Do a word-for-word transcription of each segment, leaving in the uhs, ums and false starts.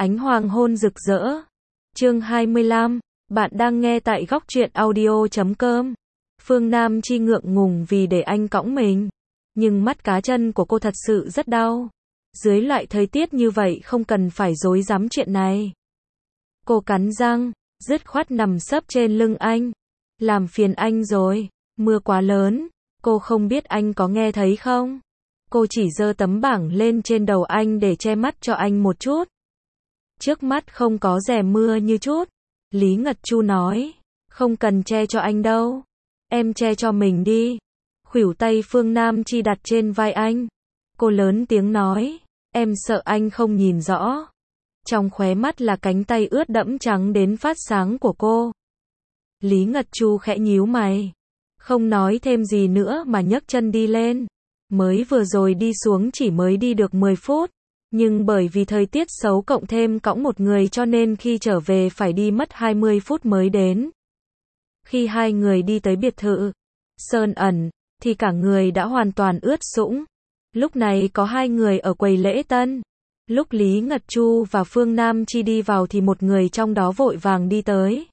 Ánh hoàng hôn rực rỡ. Chương hai mươi lăm, bạn đang nghe tại góc truyện audio chấm com. Phương Nam Chi ngượng ngùng vì để anh cõng mình, nhưng mắt cá chân của cô thật sự rất đau. Dưới loại thời tiết như vậy không cần phải rối rắm chuyện này. Cô cắn răng, dứt khoát nằm sấp trên lưng anh. Làm phiền anh rồi, mưa quá lớn, cô không biết anh có nghe thấy không? Cô chỉ giơ tấm bảng lên trên đầu anh để che mắt cho anh một chút. Trước mắt không có rèm mưa như chút. Lý Ngật Chu nói, không cần che cho anh đâu. Em che cho mình đi. Khuỷu tay Phương Nam Chi đặt trên vai anh. Cô lớn tiếng nói, em sợ anh không nhìn rõ. Trong khóe mắt là cánh tay ướt đẫm trắng đến phát sáng của cô. Lý Ngật Chu khẽ nhíu mày. Không nói thêm gì nữa mà nhấc chân đi lên. Mới vừa rồi đi xuống chỉ mới đi được mười phút. Nhưng bởi vì thời tiết xấu cộng thêm cõng một người cho nên khi trở về phải đi mất hai mươi phút mới đến. Khi hai người đi tới biệt thự Sơn Ẩn, thì cả người đã hoàn toàn ướt sũng. Lúc này có hai người ở quầy lễ tân. Lúc Lý Ngật Chu và Phương Nam Chi đi vào thì một người trong đó vội vàng đi tới.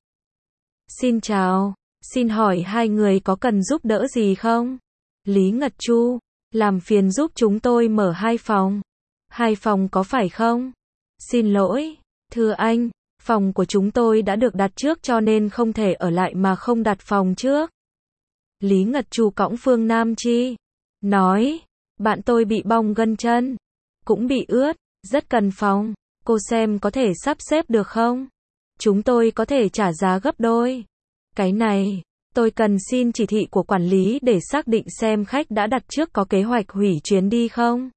Xin chào, xin hỏi hai người có cần giúp đỡ gì không? Lý Ngật Chu, làm phiền giúp chúng tôi mở hai phòng. Hai phòng có phải không? Xin lỗi, thưa anh, phòng của chúng tôi đã được đặt trước cho nên không thể ở lại mà không đặt phòng trước. Lý Ngật Chu cõng Phương Nam Chi, nói, bạn tôi bị bong gân chân, cũng bị ướt, rất cần phòng, cô xem có thể sắp xếp được không? Chúng tôi có thể trả giá gấp đôi. Cái này, tôi cần xin chỉ thị của quản lý để xác định xem khách đã đặt trước có kế hoạch hủy chuyến đi không?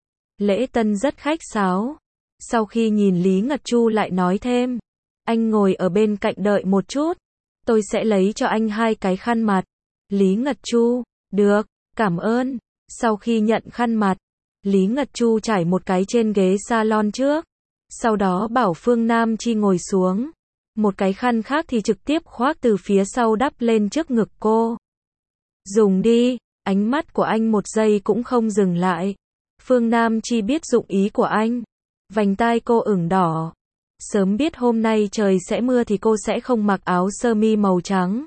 Lễ tân rất khách sáo. Sau khi nhìn Lý Ngật Chu lại nói thêm, anh ngồi ở bên cạnh đợi một chút, tôi sẽ lấy cho anh hai cái khăn mặt. Lý Ngật Chu, được, cảm ơn. Sau khi nhận khăn mặt, Lý Ngật Chu trải một cái trên ghế salon trước, sau đó bảo Phương Nam Chi ngồi xuống. Một cái khăn khác thì trực tiếp khoác từ phía sau đắp lên trước ngực cô. Dùng đi, ánh mắt của anh một giây cũng không dừng lại. Phương Nam Chi biết dụng ý của anh. Vành tai cô ửng đỏ. Sớm biết hôm nay trời sẽ mưa thì cô sẽ không mặc áo sơ mi màu trắng.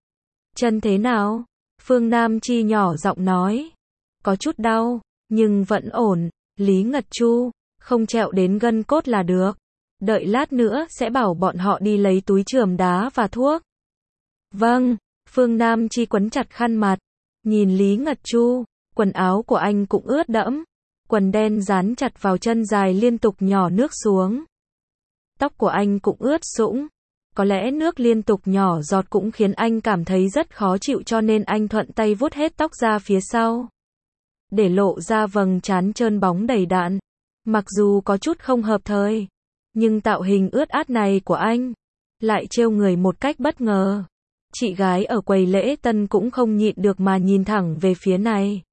Chân thế nào? Phương Nam Chi nhỏ giọng nói. Có chút đau, nhưng vẫn ổn. Lý Ngật Chu, không trẹo đến gân cốt là được. Đợi lát nữa sẽ bảo bọn họ đi lấy túi chườm đá và thuốc. Vâng, Phương Nam Chi quấn chặt khăn mặt. Nhìn Lý Ngật Chu, quần áo của anh cũng ướt đẫm. Quần đen dán chặt vào chân dài liên tục nhỏ nước xuống. Tóc của anh cũng ướt sũng. Có lẽ nước liên tục nhỏ giọt cũng khiến anh cảm thấy rất khó chịu cho nên anh thuận tay vuốt hết tóc ra phía sau. Để lộ ra vầng trán trơn bóng đầy đặn. Mặc dù có chút không hợp thời, nhưng tạo hình ướt át này của anh lại trêu người một cách bất ngờ. Chị gái ở quầy lễ tân cũng không nhịn được mà nhìn thẳng về phía này.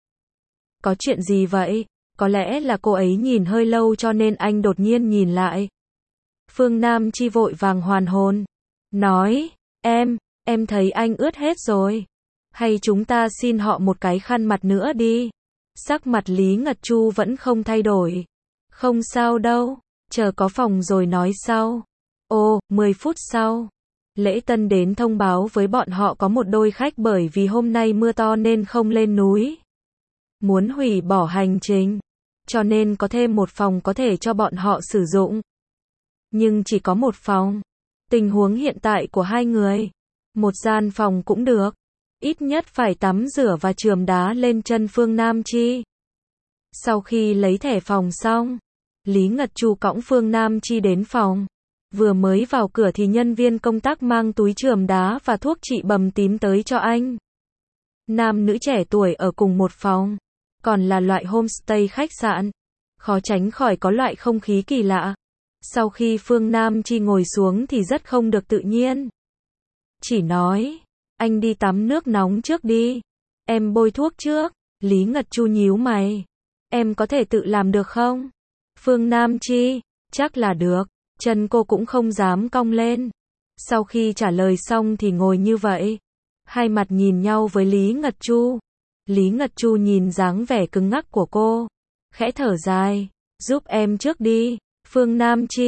Có chuyện gì vậy? Có lẽ là cô ấy nhìn hơi lâu cho nên anh đột nhiên nhìn lại. Phương Nam Chi vội vàng hoàn hồn. Nói, em, em thấy anh ướt hết rồi. Hay chúng ta xin họ một cái khăn mặt nữa đi. Sắc mặt Lý Ngật Chu vẫn không thay đổi. Không sao đâu, chờ có phòng rồi nói sau. Ồ, mười phút sau. Lễ tân đến thông báo với bọn họ có một đôi khách bởi vì hôm nay mưa to nên không lên núi. Muốn hủy bỏ hành trình. Cho nên có thêm một phòng có thể cho bọn họ sử dụng. Nhưng chỉ có một phòng. Tình huống hiện tại của hai người. Một gian phòng cũng được. Ít nhất phải tắm rửa và chườm đá lên chân Phương Nam Chi. Sau khi lấy thẻ phòng xong, Lý Ngật Chu cõng Phương Nam Chi đến phòng. Vừa mới vào cửa thì nhân viên công tác mang túi chườm đá và thuốc trị bầm tím tới cho anh. Nam nữ trẻ tuổi ở cùng một phòng. Còn là loại homestay khách sạn. Khó tránh khỏi có loại không khí kỳ lạ. Sau khi Phương Nam Chi ngồi xuống thì rất không được tự nhiên. Chỉ nói, anh đi tắm nước nóng trước đi. Em bôi thuốc trước. Lý Ngật Chu nhíu mày. Em có thể tự làm được không? Phương Nam Chi, chắc là được. Chân cô cũng không dám cong lên. Sau khi trả lời xong thì ngồi như vậy. Hai mặt nhìn nhau với Lý Ngật Chu. Lý Ngật Chu nhìn dáng vẻ cứng ngắc của cô. Khẽ thở dài. Giúp em trước đi. Phương Nam Chi,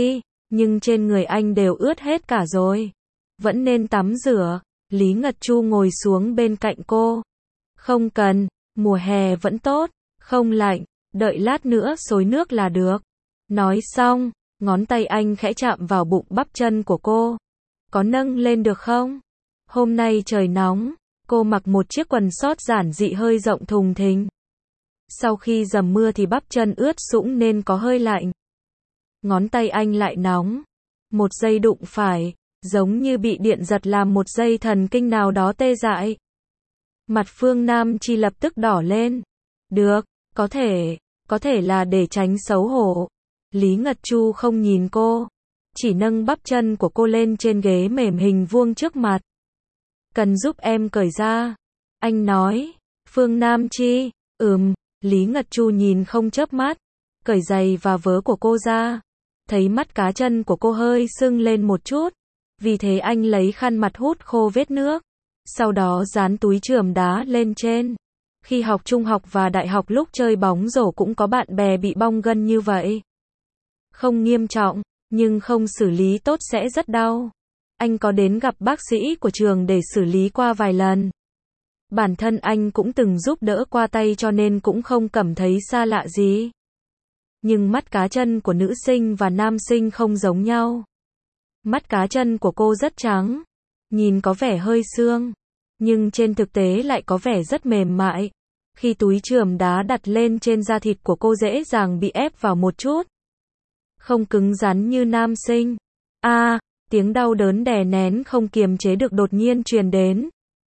nhưng trên người anh đều ướt hết cả rồi. Vẫn nên tắm rửa. Lý Ngật Chu ngồi xuống bên cạnh cô. Không cần, mùa hè vẫn tốt, không lạnh, đợi lát nữa xối nước là được. Nói xong, ngón tay anh khẽ chạm vào bụng bắp chân của cô. Có nâng lên được không? Hôm nay trời nóng, cô mặc một chiếc quần sót giản dị hơi rộng thùng thình. Sau khi dầm mưa thì bắp chân ướt sũng nên có hơi lạnh. Ngón tay anh lại nóng. Một giây đụng phải, giống như bị điện giật làm một giây thần kinh nào đó tê dại. Mặt Phương Nam Chi lập tức đỏ lên. Được, có thể, có thể là để tránh xấu hổ. Lý Ngật Chu không nhìn cô, chỉ nâng bắp chân của cô lên trên ghế mềm hình vuông trước mặt. Cần giúp em cởi ra. Anh nói. Phương Nam Chi, ừm, Lý Ngật Chu nhìn không chớp mắt, cởi giày và vớ của cô ra. Thấy mắt cá chân của cô hơi sưng lên một chút, vì thế anh lấy khăn mặt hút khô vết nước. Sau đó dán túi chườm đá lên trên. Khi học trung học và đại học lúc chơi bóng rổ cũng có bạn bè bị bong gân như vậy. Không nghiêm trọng, nhưng không xử lý tốt sẽ rất đau. Anh có đến gặp bác sĩ của trường để xử lý qua vài lần. Bản thân anh cũng từng giúp đỡ qua tay cho nên cũng không cảm thấy xa lạ gì. Nhưng mắt cá chân của nữ sinh và nam sinh không giống nhau. Mắt cá chân của cô rất trắng, nhìn có vẻ hơi xương, nhưng trên thực tế lại có vẻ rất mềm mại. Khi túi chườm đá đặt lên trên da thịt của cô dễ dàng bị ép vào một chút. Không cứng rắn như nam sinh. A, à, tiếng đau đớn đè nén không kiềm chế được đột nhiên truyền đến.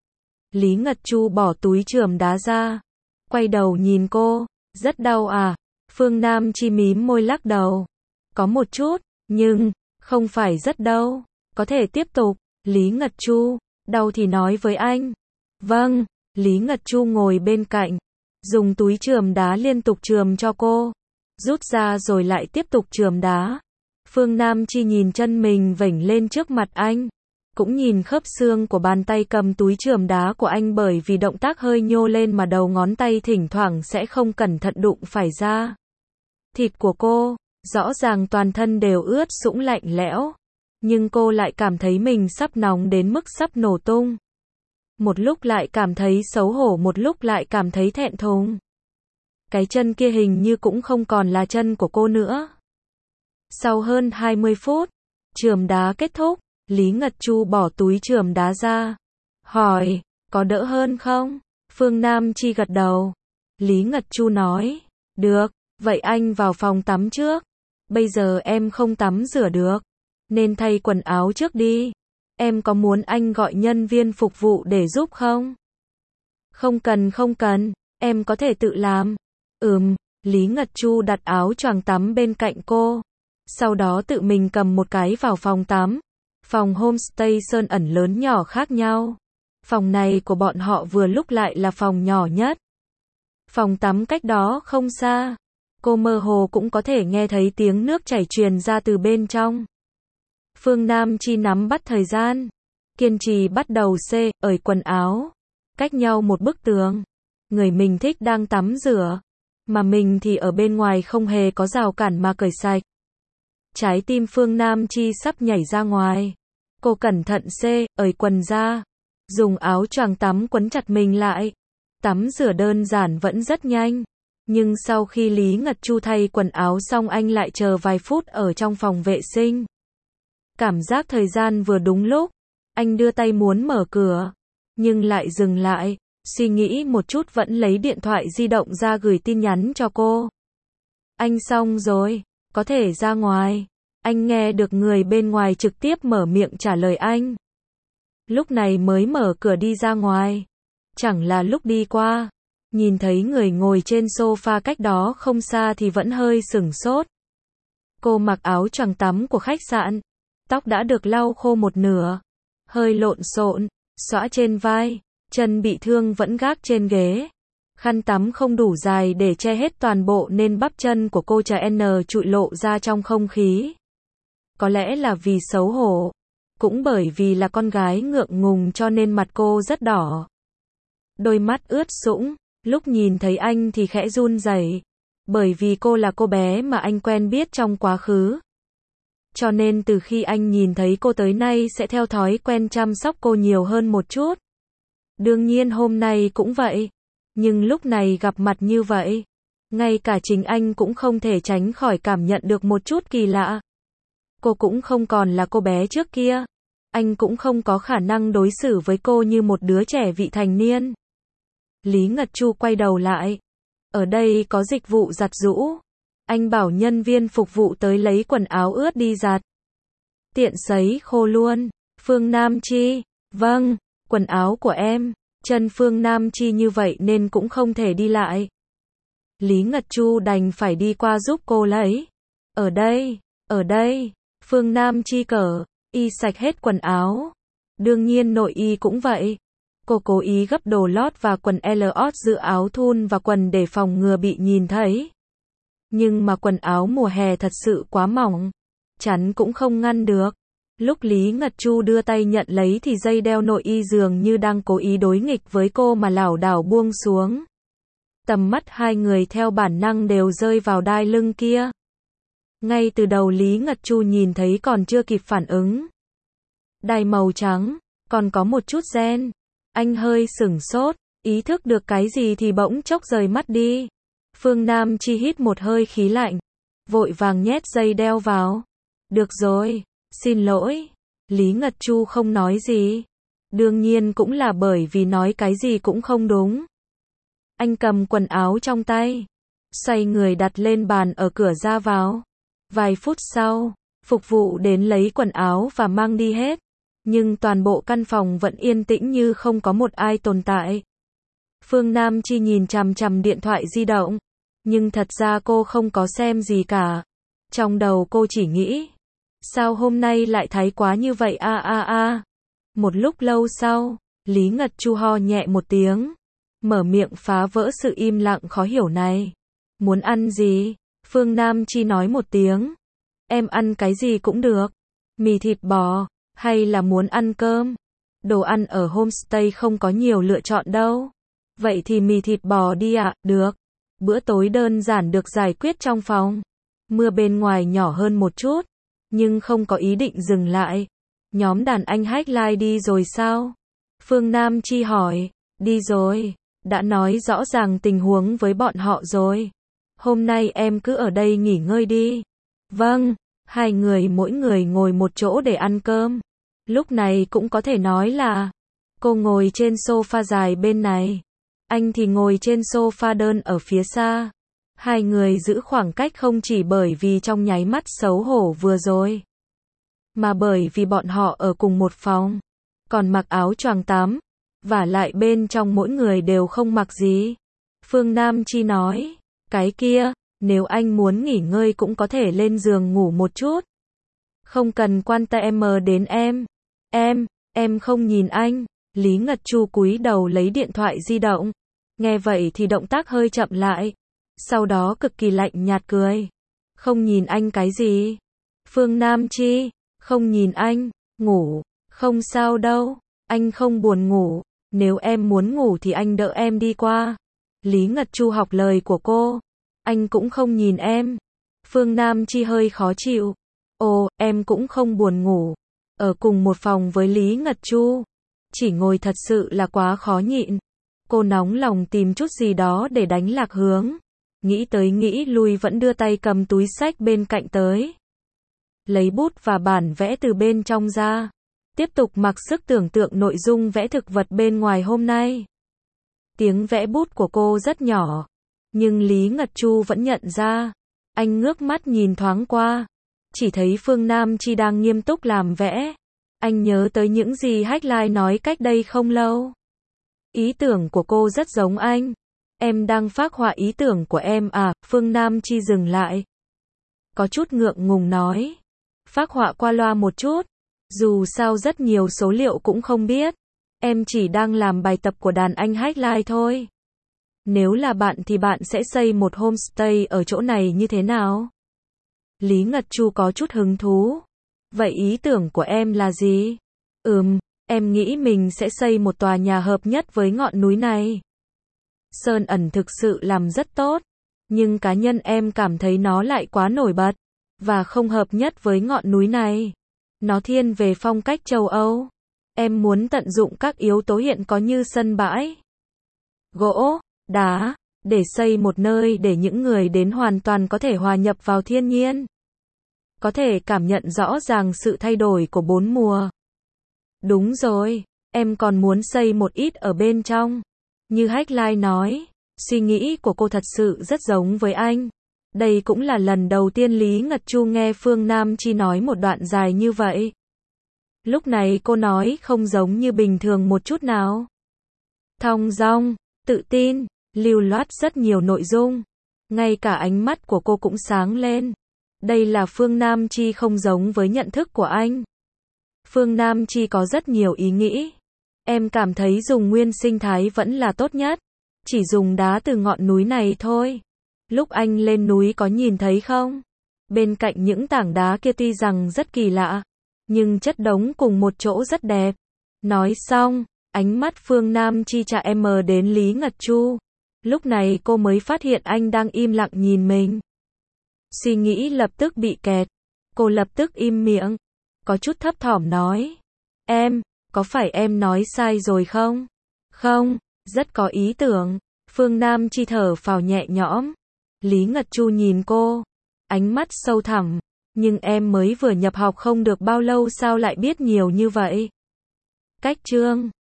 Lý Ngật Chu bỏ túi chườm đá ra, quay đầu nhìn cô. Rất đau à? Phương Nam Chi mím môi lắc đầu. Có một chút, nhưng không phải rất đau. Có thể tiếp tục. Lý Ngật Chu, đau thì nói với anh. Vâng. Lý Ngật Chu ngồi bên cạnh, dùng túi chườm đá liên tục chườm cho cô, rút ra rồi lại tiếp tục chườm đá. Phương Nam Chi nhìn chân mình vểnh lên trước mặt anh, cũng nhìn khớp xương của bàn tay cầm túi chườm đá của anh, bởi vì động tác hơi nhô lên mà đầu ngón tay thỉnh thoảng sẽ không cẩn thận đụng phải da thịt của cô. Rõ ràng toàn thân đều ướt sũng lạnh lẽo, nhưng cô lại cảm thấy mình sắp nóng đến mức sắp nổ tung. Một lúc lại cảm thấy xấu hổ, một lúc lại cảm thấy thẹn thùng. Cái chân kia hình như cũng không còn là chân của cô nữa. Sau hơn hai mươi phút, chườm đá kết thúc, Lý Ngật Chu bỏ túi chườm đá ra, hỏi, có đỡ hơn không? Phương Nam Chi gật đầu. Lý Ngật Chu nói, được, vậy anh vào phòng tắm trước. Bây giờ em không tắm rửa được, nên thay quần áo trước đi. Em có muốn anh gọi nhân viên phục vụ để giúp không? Không cần không cần, em có thể tự làm. Ừm, Lý Ngật Chu đặt áo choàng tắm bên cạnh cô. Sau đó tự mình cầm một cái vào phòng tắm. Phòng homestay sơn ẩn lớn nhỏ khác nhau. Phòng này của bọn họ vừa lúc lại là phòng nhỏ nhất. Phòng tắm cách đó không xa. Cô mơ hồ cũng có thể nghe thấy tiếng nước chảy truyền ra từ bên trong. Phương Nam Chi nắm bắt thời gian, kiên trì bắt đầu xê, ởi quần áo, cách nhau một bức tường. Người mình thích đang tắm rửa, mà mình thì ở bên ngoài không hề có rào cản mà cởi sạch. Trái tim Phương Nam Chi sắp nhảy ra ngoài. Cô cẩn thận xê, ởi quần ra, dùng áo choàng tắm quấn chặt mình lại. Tắm rửa đơn giản vẫn rất nhanh, nhưng sau khi Lý Ngật Chu thay quần áo xong anh lại chờ vài phút ở trong phòng vệ sinh. Cảm giác thời gian vừa đúng lúc, anh đưa tay muốn mở cửa, nhưng lại dừng lại, suy nghĩ một chút vẫn lấy điện thoại di động ra gửi tin nhắn cho cô. Anh xong rồi, có thể ra ngoài. Anh nghe được người bên ngoài trực tiếp mở miệng trả lời anh. Lúc này mới mở cửa đi ra ngoài. Chẳng là lúc đi qua, nhìn thấy người ngồi trên sofa cách đó không xa thì vẫn hơi sửng sốt. Cô mặc áo choàng tắm của khách sạn. Tóc đã được lau khô một nửa, hơi lộn xộn, xõa trên vai, chân bị thương vẫn gác trên ghế. Khăn tắm không đủ dài để che hết toàn bộ nên bắp chân của cô chà N trụi lộ ra trong không khí. Có lẽ là vì xấu hổ, cũng bởi vì là con gái ngượng ngùng cho nên mặt cô rất đỏ. Đôi mắt ướt sũng, lúc nhìn thấy anh thì khẽ run rẩy, bởi vì cô là cô bé mà anh quen biết trong quá khứ. Cho nên từ khi anh nhìn thấy cô tới nay sẽ theo thói quen chăm sóc cô nhiều hơn một chút. Đương nhiên hôm nay cũng vậy. Nhưng lúc này gặp mặt như vậy, ngay cả chính anh cũng không thể tránh khỏi cảm nhận được một chút kỳ lạ. Cô cũng không còn là cô bé trước kia. Anh cũng không có khả năng đối xử với cô như một đứa trẻ vị thành niên. Lý Ngật Chu quay đầu lại. Ở đây có dịch vụ giặt giũ. Anh bảo nhân viên phục vụ tới lấy quần áo ướt đi giặt. Tiện sấy khô luôn. Phương Nam Chi. Vâng, quần áo của em. Chân Phương Nam Chi như vậy nên cũng không thể đi lại. Lý Ngật Chu đành phải đi qua giúp cô lấy. Ở đây, ở đây. Phương Nam Chi cởi y sạch hết quần áo. Đương nhiên nội y cũng vậy. Cô cố ý gấp đồ lót và quần lót giữa áo thun và quần để phòng ngừa bị nhìn thấy. Nhưng mà quần áo mùa hè thật sự quá mỏng. Chắn cũng không ngăn được. Lúc Lý Ngật Chu đưa tay nhận lấy thì dây đeo nội y dường như đang cố ý đối nghịch với cô mà lảo đảo buông xuống. Tầm mắt hai người theo bản năng đều rơi vào đai lưng kia. Ngay từ đầu Lý Ngật Chu nhìn thấy còn chưa kịp phản ứng. Đai màu trắng, còn có một chút ren. Anh hơi sửng sốt, ý thức được cái gì thì bỗng chốc rời mắt đi. Phương Nam Chi hít một hơi khí lạnh, vội vàng nhét dây đeo vào. Được rồi, xin lỗi. Lý Ngật Chu không nói gì. Đương nhiên cũng là bởi vì nói cái gì cũng không đúng. Anh cầm quần áo trong tay, xoay người đặt lên bàn ở cửa ra vào. Vài phút sau, phục vụ đến lấy quần áo và mang đi hết. Nhưng toàn bộ căn phòng vẫn yên tĩnh như không có một ai tồn tại. Phương Nam Chi nhìn chằm chằm điện thoại di động. Nhưng thật ra cô không có xem gì cả. Trong đầu cô chỉ nghĩ. Sao hôm nay lại thái quá như vậy a a a. Một lúc lâu sau, Lý Ngật Chu ho nhẹ một tiếng. Mở miệng phá vỡ sự im lặng khó hiểu này. Muốn ăn gì? Phương Nam Chi nói một tiếng. Em ăn cái gì cũng được. Mì thịt bò, hay là muốn ăn cơm? Đồ ăn ở homestay không có nhiều lựa chọn đâu. Vậy thì mì thịt bò đi ạ, à? Được. Bữa tối đơn giản được giải quyết trong phòng. Mưa bên ngoài nhỏ hơn một chút, nhưng không có ý định dừng lại. Nhóm đàn anh Highlight đi rồi sao? Phương Nam Chi hỏi. Đi rồi. Đã nói rõ ràng tình huống với bọn họ rồi. Hôm nay em cứ ở đây nghỉ ngơi đi. Vâng. Hai người mỗi người ngồi một chỗ để ăn cơm. Lúc này cũng có thể nói là cô ngồi trên sofa dài bên này, anh thì ngồi trên sofa đơn ở phía xa. Hai người giữ khoảng cách không chỉ bởi vì trong nháy mắt xấu hổ vừa rồi, mà bởi vì bọn họ ở cùng một phòng, còn mặc áo choàng tắm, vả lại bên trong mỗi người đều không mặc gì. Phương Nam Chi nói, cái kia, nếu anh muốn nghỉ ngơi cũng có thể lên giường ngủ một chút. Không cần quan tâm đến em. Em, em không nhìn anh. Lý Ngật Chu cúi đầu lấy điện thoại di động. Nghe vậy thì động tác hơi chậm lại. Sau đó cực kỳ lạnh nhạt cười. Không nhìn anh cái gì? Phương Nam Chi, không nhìn anh, ngủ, không sao đâu, anh không buồn ngủ. Nếu em muốn ngủ thì anh đỡ em đi qua. Lý Ngật Chu học lời của cô. Anh cũng không nhìn em. Phương Nam Chi hơi khó chịu. Ồ, em cũng không buồn ngủ. Ở cùng một phòng với Lý Ngật Chu. Chỉ ngồi thật sự là quá khó nhịn. Cô nóng lòng tìm chút gì đó để đánh lạc hướng. Nghĩ tới nghĩ lui vẫn đưa tay cầm túi xách bên cạnh tới. Lấy bút và bản vẽ từ bên trong ra. Tiếp tục mặc sức tưởng tượng nội dung vẽ thực vật bên ngoài hôm nay. Tiếng vẽ bút của cô rất nhỏ. Nhưng Lý Ngật Chu vẫn nhận ra. Anh ngước mắt nhìn thoáng qua. Chỉ thấy Phương Nam Chi đang nghiêm túc làm vẽ. Anh nhớ tới những gì Highlight nói cách đây không lâu. Ý tưởng của cô rất giống anh. Em đang phác họa ý tưởng của em à? Phương Nam Chi dừng lại. Có chút ngượng ngùng nói. Phác họa qua loa một chút. Dù sao rất nhiều số liệu cũng không biết. Em chỉ đang làm bài tập của đàn anh Highlight thôi. Nếu là bạn thì bạn sẽ xây một homestay ở chỗ này như thế nào? Lý Ngật Chu có chút hứng thú. Vậy ý tưởng của em là gì? Ừm, em nghĩ mình sẽ xây một tòa nhà hợp nhất với ngọn núi này. Sơn ẩn thực sự làm rất tốt, nhưng cá nhân em cảm thấy nó lại quá nổi bật. và không hợp nhất với ngọn núi này. Nó thiên về phong cách châu Âu. Em muốn tận dụng các yếu tố hiện có như sân bãi, gỗ, đá, để xây một nơi để những người đến hoàn toàn có thể hòa nhập vào thiên nhiên. Có thể cảm nhận rõ ràng sự thay đổi của bốn mùa. Đúng rồi, em còn muốn xây một ít ở bên trong. Như Hách Lai nói, suy nghĩ của cô thật sự rất giống với anh. Đây cũng là lần đầu tiên Lý Ngật Chu nghe Phương Nam Chi nói một đoạn dài như vậy. Lúc này cô nói không giống như bình thường một chút nào. Thong dong, tự tin, lưu loát rất nhiều nội dung. Ngay cả ánh mắt của cô cũng sáng lên. Đây là Phương Nam Chi không giống với nhận thức của anh. Phương Nam Chi có rất nhiều ý nghĩ. Em cảm thấy dùng nguyên sinh thái vẫn là tốt nhất. Chỉ dùng đá từ ngọn núi này thôi. Lúc anh lên núi có nhìn thấy không? Bên cạnh những tảng đá kia tuy rằng rất kỳ lạ, nhưng chất đống cùng một chỗ rất đẹp. Nói xong, ánh mắt Phương Nam Chi chà em đến Lý Ngật Chu. Lúc này cô mới phát hiện anh đang im lặng nhìn mình. Suy nghĩ lập tức bị kẹt. Cô lập tức im miệng. Có chút thấp thỏm nói. Em, có phải em nói sai rồi không? Không, rất có ý tưởng. Phương Nam Chi thở phào nhẹ nhõm. Lý Ngật Chu nhìn cô. Ánh mắt sâu thẳm. Nhưng em mới vừa nhập học không được bao lâu sao lại biết nhiều như vậy? Cách chương